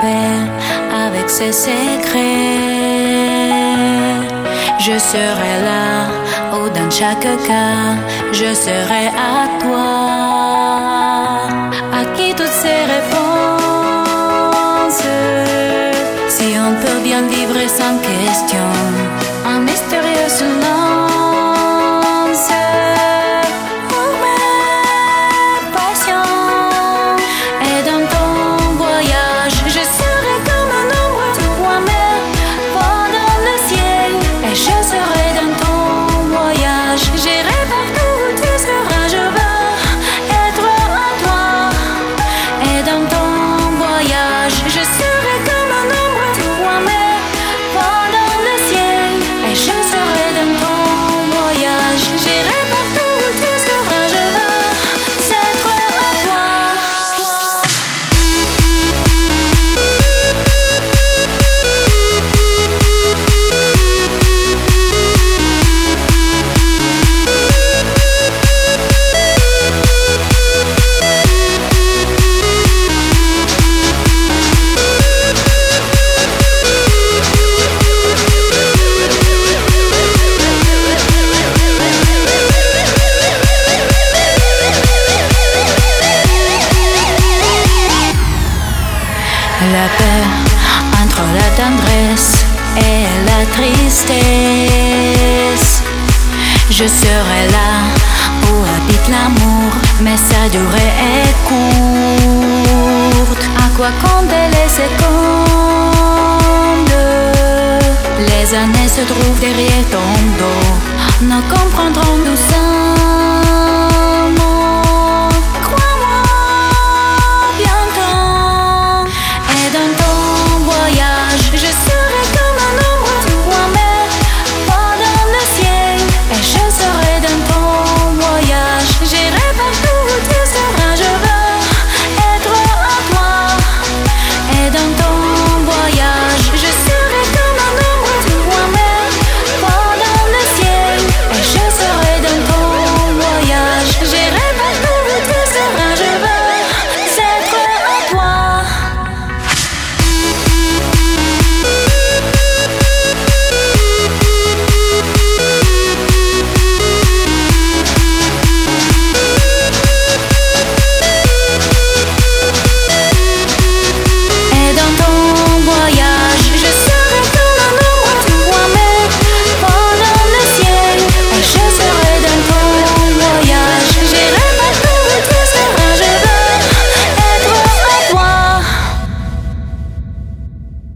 paix avec ses secrets. Je serai là, ou dans chaque cas, je serai à toi. À qui toutes ces réponses? Si on peut bien vivre sans question, un mystérieux silence. Pour mes passions, et dans ton voyage, je serai comme un ombre, toi-même pendant le ciel. Et je serai dans ton voyage, j'irai partout où tu seras, je veux être à toi. Et dans ton voyage, je serai comme un ombre, toi-même pendant le ciel. Et je serai dans ton voyage, j'irai partout où tu seras, je veux être à toi. La paix entre la tendresse et la tristesse. Je serai là où habite l'amour, mais sa durée est courte. À quoi compter les secondes? Les années se trouvent derrière ton dos. Nous comprendrons-nous ça?